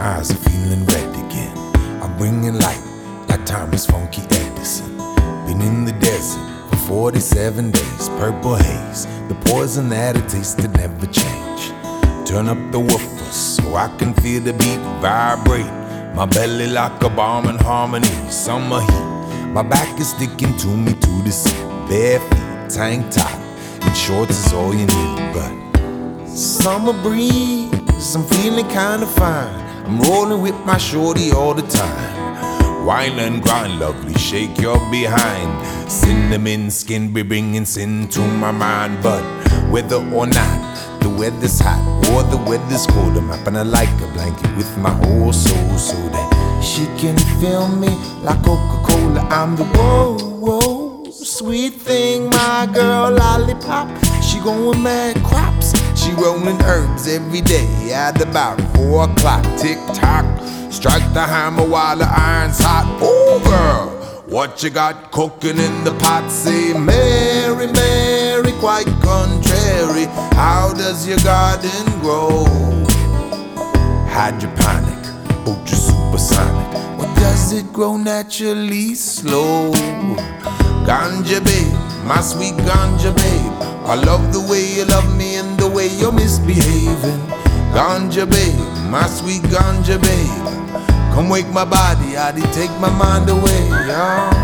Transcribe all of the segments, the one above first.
eyes are feeling red again. I'm bringing light like Thomas Funky Edison. Been in the desert for 47 days, purple haze, the poison that it tasted never change. Turn up the woofer so I can feel the beat vibrate. My belly like a bomb in harmony, summer heat. My back is sticking to me to the seat. Bare feet, tank top, and shorts is all you need. But summer breeze, I'm feeling kinda fine. I'm rolling with my shorty all the time. Wine and grind, lovely, shake your behind. Cinnamon skin be bringing sin to my mind. But whether or not the weather's hot or the weather's cold, I'm happy like a blanket with my whole soul, so that she can feel me like Coca-Cola. I'm the whoa, sweet thing, my girl lollipop. She going mad crops. She rolling herbs every day at about 4 o'clock. Tick-tock, strike the hammer while the iron's hot. Oh girl, what you got cooking in the pot? Say Mary, Mary, quite contrary. How does your garden grow? Hydroponic, ultra supersonic. Or does it grow naturally slow? Ganja babe, my sweet ganja babe, I love the way you love me and the way you're misbehaving. Ganja babe, my sweet ganja babe, come wake my body, I did take my mind away, y'all.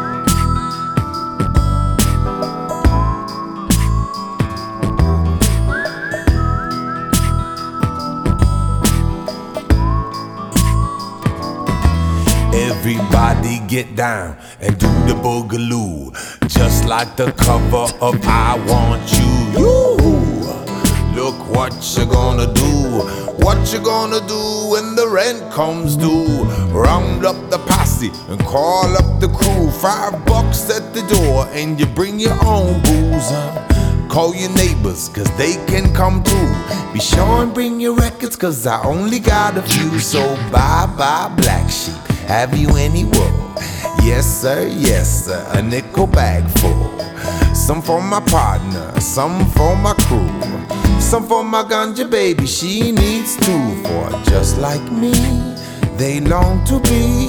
Everybody get down and do the boogaloo, just like the cover of I Want You. Look what you gonna do, what you gonna do when the rent comes due. Round up the posse and call up the crew. $5 at the door and you bring your own booze. Call your neighbors cause they can come too. Be sure and bring your records cause I only got a few. So bye-bye black sheep, have you any wool? Yes sir, a nickel bag full. Some for my partner, some for my crew. Some for my ganja baby, she needs 2. For just like me, they long to be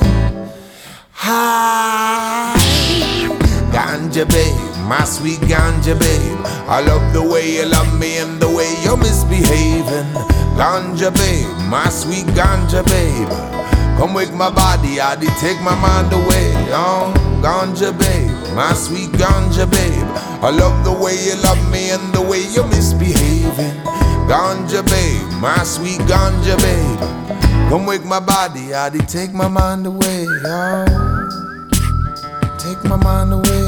high. Ganja babe, my sweet ganja babe, I love the way you love me and the way you're misbehaving. Ganja babe, my sweet ganja babe, come wake my body, I did take my mind away. Oh, ganja babe, my sweet ganja babe, I love the way you love me and the way you're misbehaving. Ganja babe, my sweet ganja babe, come wake my body, I did take my mind away. Oh, take my mind away.